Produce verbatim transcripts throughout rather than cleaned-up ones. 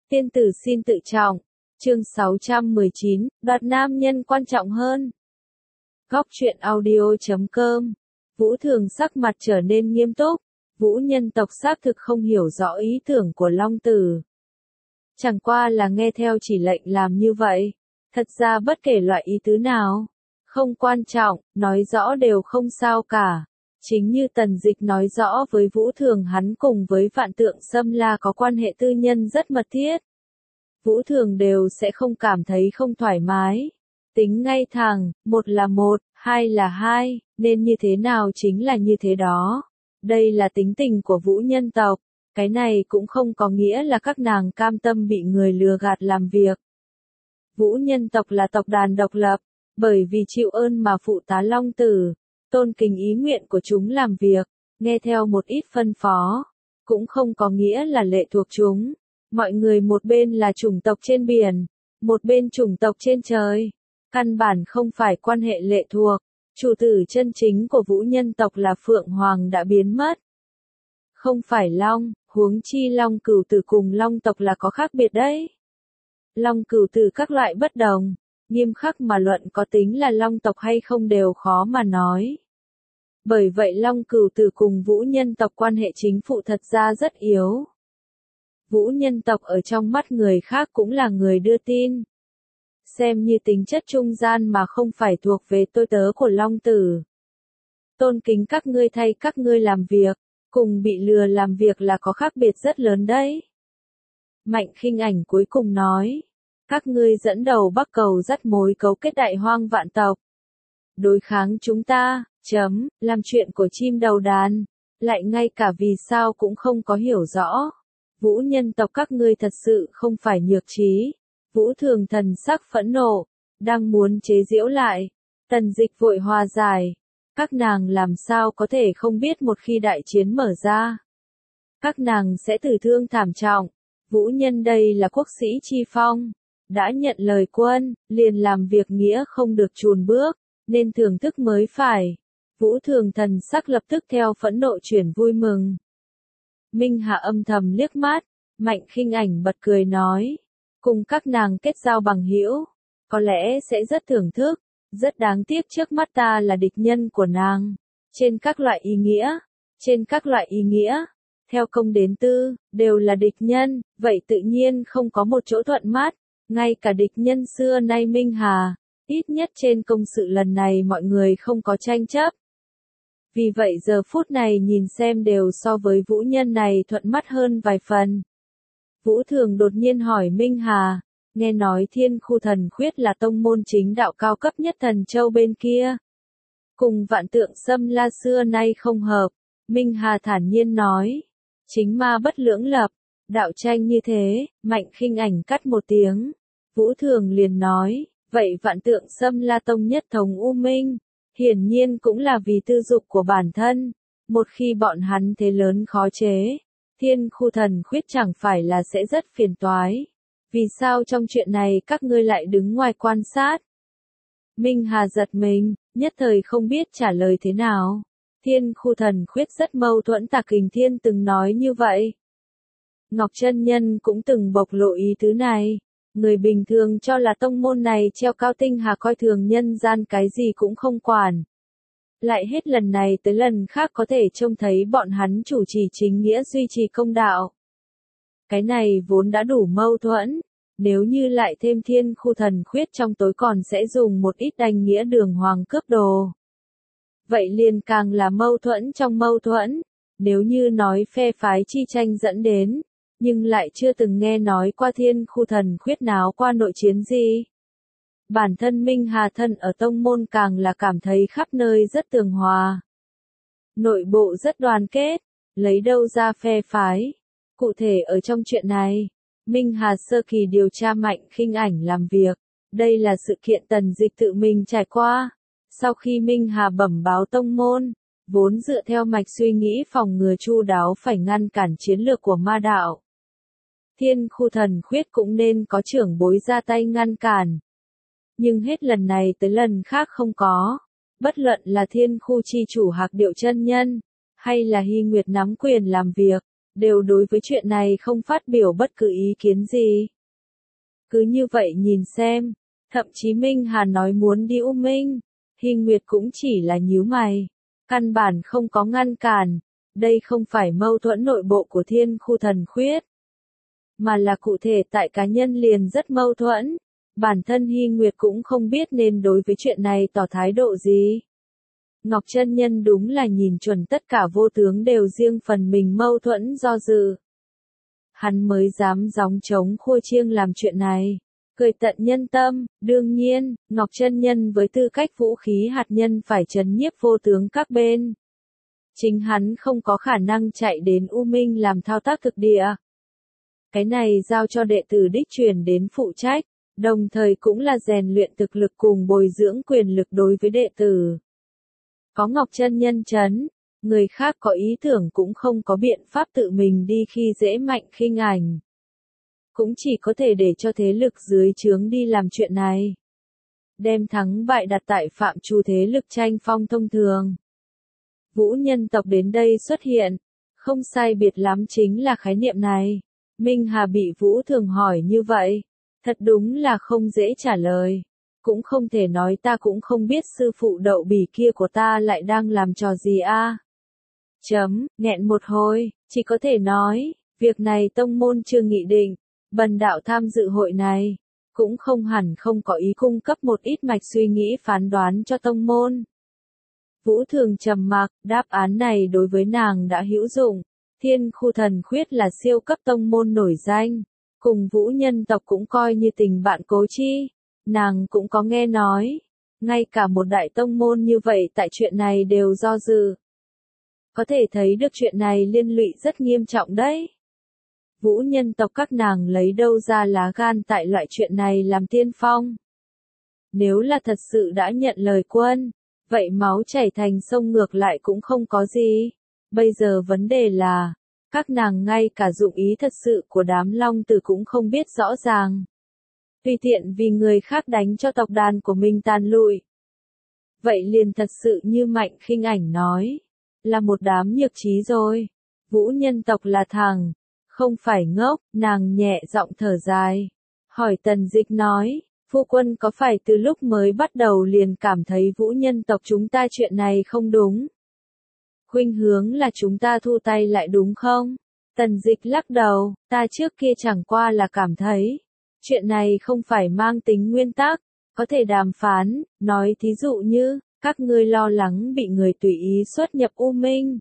Tiên tử xin tự trọng. Chương sáu trăm mười chín, đoạt nam nhân quan trọng hơn. Góc truyện audio chấm com. Vũ Thường sắc mặt trở nên nghiêm túc. Vũ nhân tộc xác thực không hiểu rõ ý tưởng của Long Tử. Chẳng qua là nghe theo chỉ lệnh làm như vậy. Thật ra bất kể loại ý tứ nào, không quan trọng, nói rõ đều không sao cả. Chính như Tần Dịch nói rõ với Vũ Thường hắn cùng với Vạn Tượng Sâm La có quan hệ tư nhân rất mật thiết. Vũ Thường đều sẽ không cảm thấy không thoải mái. Tính ngay thẳng, một là một, hai là hai, nên như thế nào chính là như thế đó. Đây là tính tình của Vũ nhân tộc. Cái này cũng không có nghĩa là các nàng cam tâm bị người lừa gạt làm việc. Vũ nhân tộc là tộc đàn độc lập, bởi vì chịu ơn mà phụ tá Long Tử, tôn kính ý nguyện của chúng làm việc, nghe theo một ít phân phó, cũng không có nghĩa là lệ thuộc chúng. Mọi người một bên là chủng tộc trên biển, một bên chủng tộc trên trời, căn bản không phải quan hệ lệ thuộc. Chủ tử chân chính của Vũ nhân tộc là Phượng Hoàng đã biến mất. Không phải Long, huống chi Long Cửu Tử cùng Long tộc là có khác biệt đấy. Long Cửu Tử các loại bất đồng, nghiêm khắc mà luận có tính là Long tộc hay không đều khó mà nói. Bởi vậy Long Cửu Tử cùng Vũ nhân tộc quan hệ chính phụ thật ra rất yếu. Vũ nhân tộc ở trong mắt người khác cũng là người đưa tin. Xem như tính chất trung gian mà không phải thuộc về tôi tớ của Long Tử. Tôn kính các ngươi thay các ngươi làm việc, cùng bị lừa làm việc là có khác biệt rất lớn đấy. Mạnh Khinh Ảnh cuối cùng nói, các ngươi dẫn đầu Bắc Cầu dắt mối cấu kết đại hoang vạn tộc. Đối kháng chúng ta, chấm, làm chuyện của chim đầu đàn, lại ngay cả vì sao cũng không có hiểu rõ. Vũ nhân tộc các ngươi thật sự không phải nhược trí. Vũ Thường thần sắc phẫn nộ, đang muốn chế giễu lại. Tần Dịch vội hòa giải. Các nàng làm sao có thể không biết một khi đại chiến mở ra, các nàng sẽ tử thương thảm trọng. Vũ nhân đây là quốc sĩ chi phong, đã nhận lời quân, liền làm việc nghĩa không được chùn bước, nên thưởng thức mới phải. Vũ Thường thần sắc lập tức theo phẫn nộ chuyển vui mừng. Minh Hạ âm thầm liếc mắt, Mạnh Khinh Ảnh bật cười nói, cùng các nàng kết giao bằng hữu, có lẽ sẽ rất thưởng thức. Rất đáng tiếc trước mắt ta là địch nhân của nàng. Trên các loại ý nghĩa, trên các loại ý nghĩa, theo công đến tư, đều là địch nhân, vậy tự nhiên không có một chỗ thuận mắt. Ngay cả địch nhân xưa nay Minh Hà, ít nhất trên công sự lần này mọi người không có tranh chấp. Vì vậy giờ phút này nhìn xem đều so với Vũ nhân này thuận mắt hơn vài phần. Vũ Thường đột nhiên hỏi Minh Hà, nghe nói Thiên Khu Thần Khuyết là tông môn chính đạo cao cấp nhất Thần Châu bên kia. Cùng Vạn Tượng Sâm La xưa nay không hợp, Minh Hà thản nhiên nói. Chính ma bất lưỡng lập, đạo tranh như thế, Mạnh Khinh Ảnh cắt một tiếng. Vũ Thường liền nói, vậy Vạn Tượng Sâm La tông nhất thống U Minh, hiển nhiên cũng là vì tư dục của bản thân. Một khi bọn hắn thế lớn khó chế, Thiên Khu Thần Khuyết chẳng phải là sẽ rất phiền toái. Vì sao trong chuyện này các ngươi lại đứng ngoài quan sát? Minh Hà giật mình, nhất thời không biết trả lời thế nào. Thiên Khu Thần Khuyết rất mâu thuẫn, Tà Kình Thiên từng nói như vậy. Ngọc Chân Nhân cũng từng bộc lộ ý tứ này. Người bình thường cho là tông môn này treo cao tinh hà coi thường nhân gian cái gì cũng không quản. Lại hết lần này tới lần khác có thể trông thấy bọn hắn chủ trì chính nghĩa duy trì công đạo. Cái này vốn đã đủ mâu thuẫn, nếu như lại thêm Thiên Khu Thần Khuyết trong tối còn sẽ dùng một ít đành nghĩa đường hoàng cướp đồ. Vậy liền càng là mâu thuẫn trong mâu thuẫn, nếu như nói phe phái chi tranh dẫn đến, nhưng lại chưa từng nghe nói qua Thiên Khu Thần Khuyết náo qua nội chiến gì. Bản thân Minh Hà thân ở tông môn càng là cảm thấy khắp nơi rất tường hòa. Nội bộ rất đoàn kết, lấy đâu ra phe phái. Cụ thể ở trong chuyện này, Minh Hà sơ kỳ điều tra Mạnh Khinh Ảnh làm việc, đây là sự kiện Tần Dịch tự mình trải qua. Sau khi Minh Hà bẩm báo tông môn, vốn dựa theo mạch suy nghĩ phòng ngừa chu đáo phải ngăn cản chiến lược của ma đạo. Thiên Khu Thần Khuyết cũng nên có trưởng bối ra tay ngăn cản. Nhưng hết lần này tới lần khác không có. Bất luận là Thiên Khu chi chủ Hạc Điệu chân nhân, hay là Hy Nguyệt nắm quyền làm việc, đều đối với chuyện này không phát biểu bất cứ ý kiến gì. Cứ như vậy nhìn xem, thậm chí Minh Hà nói muốn đi U Minh, Hình Nguyệt cũng chỉ là nhíu mày, căn bản không có ngăn cản, đây không phải mâu thuẫn nội bộ của Thiên Khu Thần Khuyết, mà là cụ thể tại cá nhân liền rất mâu thuẫn, bản thân Hy Nguyệt cũng không biết nên đối với chuyện này tỏ thái độ gì. Ngọc Chân Nhân đúng là nhìn chuẩn tất cả vô tướng đều riêng phần mình mâu thuẫn do dự. Hắn mới dám gióng trống khua chiêng làm chuyện này, cười tận nhân tâm, đương nhiên, Ngọc Chân Nhân với tư cách vũ khí hạt nhân phải trấn nhiếp vô tướng các bên. Chính hắn không có khả năng chạy đến U Minh làm thao tác thực địa. Cái này giao cho đệ tử đích truyền đến phụ trách, đồng thời cũng là rèn luyện thực lực cùng bồi dưỡng quyền lực đối với đệ tử. Có Ngọc Chân Nhân trấn, người khác có ý tưởng cũng không có biện pháp tự mình đi khi dễ mạnh khinh ảnh. Cũng chỉ có thể để cho thế lực dưới trướng đi làm chuyện này. Đem thắng bại đặt tại phạm trù thế lực tranh phong thông thường. Vũ nhân tộc đến đây xuất hiện, không sai biệt lắm chính là khái niệm này. Minh Hà bị Vũ Thường hỏi như vậy, thật đúng là không dễ trả lời. Cũng không thể nói ta cũng không biết sư phụ đậu bỉ kia của ta lại đang làm trò gì a. Chấm, nghẹn một hồi, chỉ có thể nói, việc này tông môn chưa nghị định, bần đạo tham dự hội này, cũng không hẳn không có ý cung cấp một ít mạch suy nghĩ phán đoán cho tông môn. Vũ Thường trầm mặc, đáp án này đối với nàng đã hữu dụng, Thiên Khu Thần Khuyết là siêu cấp tông môn nổi danh, cùng Vũ nhân tộc cũng coi như tình bạn cố chi. Nàng cũng có nghe nói, ngay cả một đại tông môn như vậy tại chuyện này đều do dự. Có thể thấy được chuyện này liên lụy rất nghiêm trọng đấy. Vũ nhân tộc các nàng lấy đâu ra lá gan tại loại chuyện này làm tiên phong. Nếu là thật sự đã nhận lời quân, vậy máu chảy thành sông ngược lại cũng không có gì. Bây giờ vấn đề là, các nàng ngay cả dụng ý thật sự của đám long tử cũng không biết rõ ràng. Tùy tiện vì người khác đánh cho tộc đàn của mình tàn lụi. Vậy liền thật sự như Mạnh Khinh Ảnh nói, là một đám nhược trí rồi. Vũ nhân tộc là thằng, không phải ngốc, nàng nhẹ giọng thở dài. Hỏi Tần Dịch nói, phu quân có phải từ lúc mới bắt đầu liền cảm thấy vũ nhân tộc chúng ta chuyện này không đúng? Khuynh hướng là chúng ta thu tay lại đúng không? Tần Dịch lắc đầu, ta trước kia chẳng qua là cảm thấy. Chuyện này không phải mang tính nguyên tắc, có thể đàm phán, nói thí dụ như, các ngươi lo lắng bị người tùy ý xuất nhập U Minh.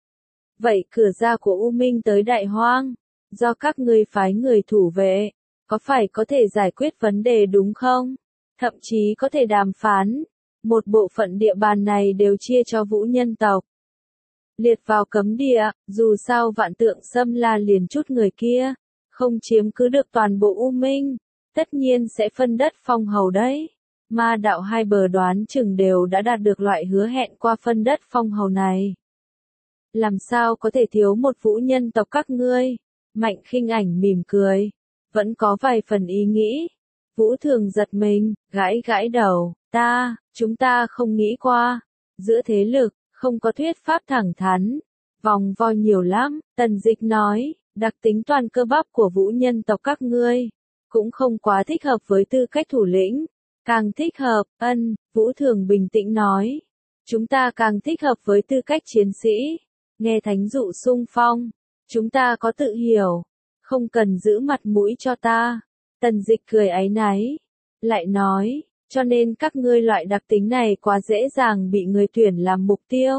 Vậy cửa ra của U Minh tới Đại Hoang, do các ngươi phái người thủ vệ, có phải có thể giải quyết vấn đề đúng không? Thậm chí có thể đàm phán, một bộ phận địa bàn này đều chia cho vũ nhân tộc. Liệt vào cấm địa, dù sao vạn tượng xâm la liền chút người kia. Không chiếm cứ được toàn bộ U Minh, tất nhiên sẽ phân đất phong hầu đấy. Ma đạo hai bờ đoán chừng đều đã đạt được loại hứa hẹn qua phân đất phong hầu này. Làm sao có thể thiếu một vũ nhân tộc các ngươi? Mạnh Khinh Ảnh mỉm cười, vẫn có vài phần ý nghĩ. Vũ Thường giật mình, gãi gãi đầu, ta, chúng ta không nghĩ qua. Giữa thế lực, không có thuyết pháp thẳng thắn, vòng vo nhiều lắm, Tần Dịch nói. Đặc tính toàn cơ bắp của vũ nhân tộc các ngươi, cũng không quá thích hợp với tư cách thủ lĩnh, càng thích hợp, ân, Vũ Thường bình tĩnh nói. Chúng ta càng thích hợp với tư cách chiến sĩ, nghe thánh dụ xung phong, chúng ta có tự hiểu, không cần giữ mặt mũi cho ta. Tần Dịch cười áy náy, lại nói, cho nên các ngươi loại đặc tính này quá dễ dàng bị người tuyển làm mục tiêu.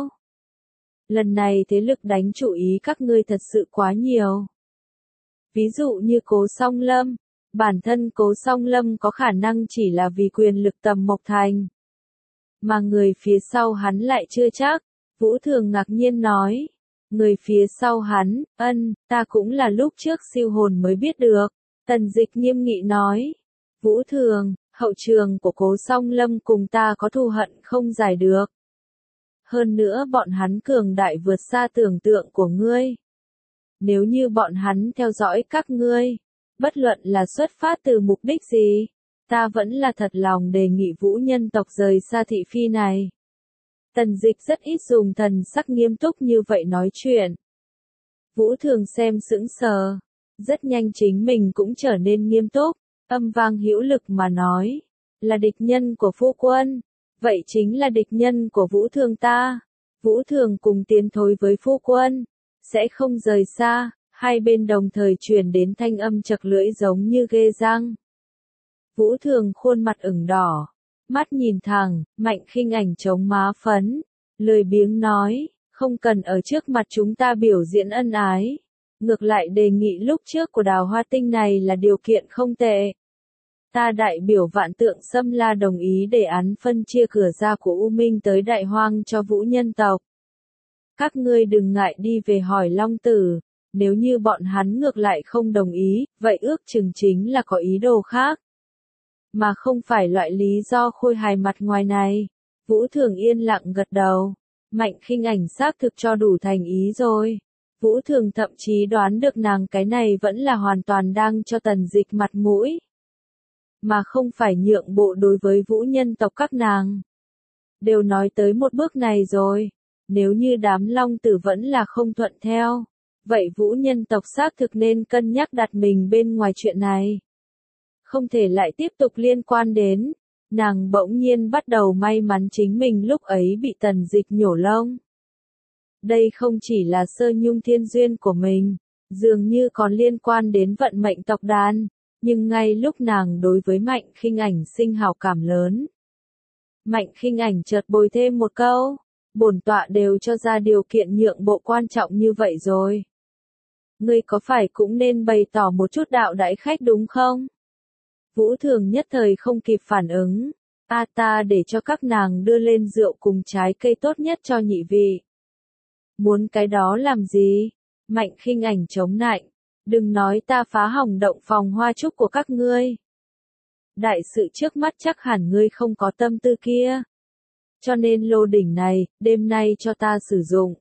Lần này thế lực đánh chủ ý các ngươi thật sự quá nhiều. Ví dụ như Cố Song Lâm, bản thân Cố Song Lâm có khả năng chỉ là vì quyền lực tầm Mộc Thành. Mà người phía sau hắn lại chưa chắc, Vũ Thường ngạc nhiên nói. Người phía sau hắn, ân, ta cũng là lúc trước siêu hồn mới biết được. Tần Dịch nghiêm nghị nói. Vũ Thường, hậu trường của Cố Song Lâm cùng ta có thù hận không giải được. Hơn nữa bọn hắn cường đại vượt xa tưởng tượng của ngươi. Nếu như bọn hắn theo dõi các ngươi, bất luận là xuất phát từ mục đích gì, ta vẫn là thật lòng đề nghị vũ nhân tộc rời xa thị phi này. Tần Dịch rất ít dùng thần sắc nghiêm túc như vậy nói chuyện. Vũ Thường xem sững sờ. Rất nhanh chính mình cũng trở nên nghiêm túc, âm vang hữu lực mà nói. Là địch nhân của phu quân. Vậy chính là địch nhân của Vũ Thường ta. Vũ Thường cùng tiến thối với phu quân. Sẽ không rời xa. Hai bên đồng thời truyền đến thanh âm chật lưỡi giống như ghê răng. Vũ Thường khuôn mặt ửng đỏ. Mắt nhìn thẳng, Mạnh Khinh Ảnh chống má phấn. Lười biếng nói, không cần ở trước mặt chúng ta biểu diễn ân ái. Ngược lại đề nghị lúc trước của Đào Hoa Tinh này là điều kiện không tệ. Ta đại biểu Vạn Tượng Xâm La đồng ý để án phân chia cửa ra của U Minh tới Đại Hoang cho Vũ nhân tộc. Các ngươi đừng ngại đi về hỏi Long Tử, nếu như bọn hắn ngược lại không đồng ý, vậy ước chừng chính là có ý đồ khác. Mà không phải loại lý do khôi hài mặt ngoài này. Vũ Thường yên lặng gật đầu. Mạnh Khinh Ảnh xác thực cho đủ thành ý rồi. Vũ Thường thậm chí đoán được nàng cái này vẫn là hoàn toàn đang cho Tần Dịch mặt mũi. Mà không phải nhượng bộ đối với vũ nhân tộc các nàng. Đều nói tới một bước này rồi. Nếu như đám Long Tử vẫn là không thuận theo. Vậy vũ nhân tộc xác thực nên cân nhắc đặt mình bên ngoài chuyện này. Không thể lại tiếp tục liên quan đến. Nàng bỗng nhiên bắt đầu may mắn chính mình lúc ấy bị Tần Dịch nhổ lông. Đây không chỉ là sơ nhung thiên duyên của mình, dường như còn liên quan đến vận mệnh tộc đàn, nhưng ngay lúc nàng đối với Mạnh Khinh Ảnh sinh hào cảm lớn. Mạnh Khinh Ảnh chợt bồi thêm một câu, bổn tọa đều cho ra điều kiện nhượng bộ quan trọng như vậy rồi. Ngươi có phải cũng nên bày tỏ một chút đạo đãi khách đúng không? Vũ Thường nhất thời không kịp phản ứng. A ta để cho các nàng đưa lên rượu cùng trái cây tốt nhất cho nhị vị. Muốn cái đó làm gì? Mạnh Khinh Ảnh chống nạnh. Đừng nói ta phá hỏng động phòng hoa trúc của các ngươi. Đại sự trước mắt chắc hẳn ngươi không có tâm tư kia. Cho nên lô đỉnh này, đêm nay cho ta sử dụng.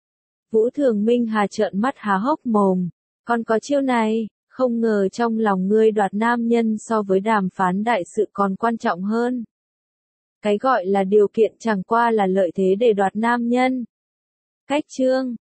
Vũ Thường Minh Hà trợn mắt há hốc mồm. Còn có chiêu này, không ngờ trong lòng ngươi đoạt nam nhân so với đàm phán đại sự còn quan trọng hơn. Cái gọi là điều kiện chẳng qua là lợi thế để đoạt nam nhân. Cách chương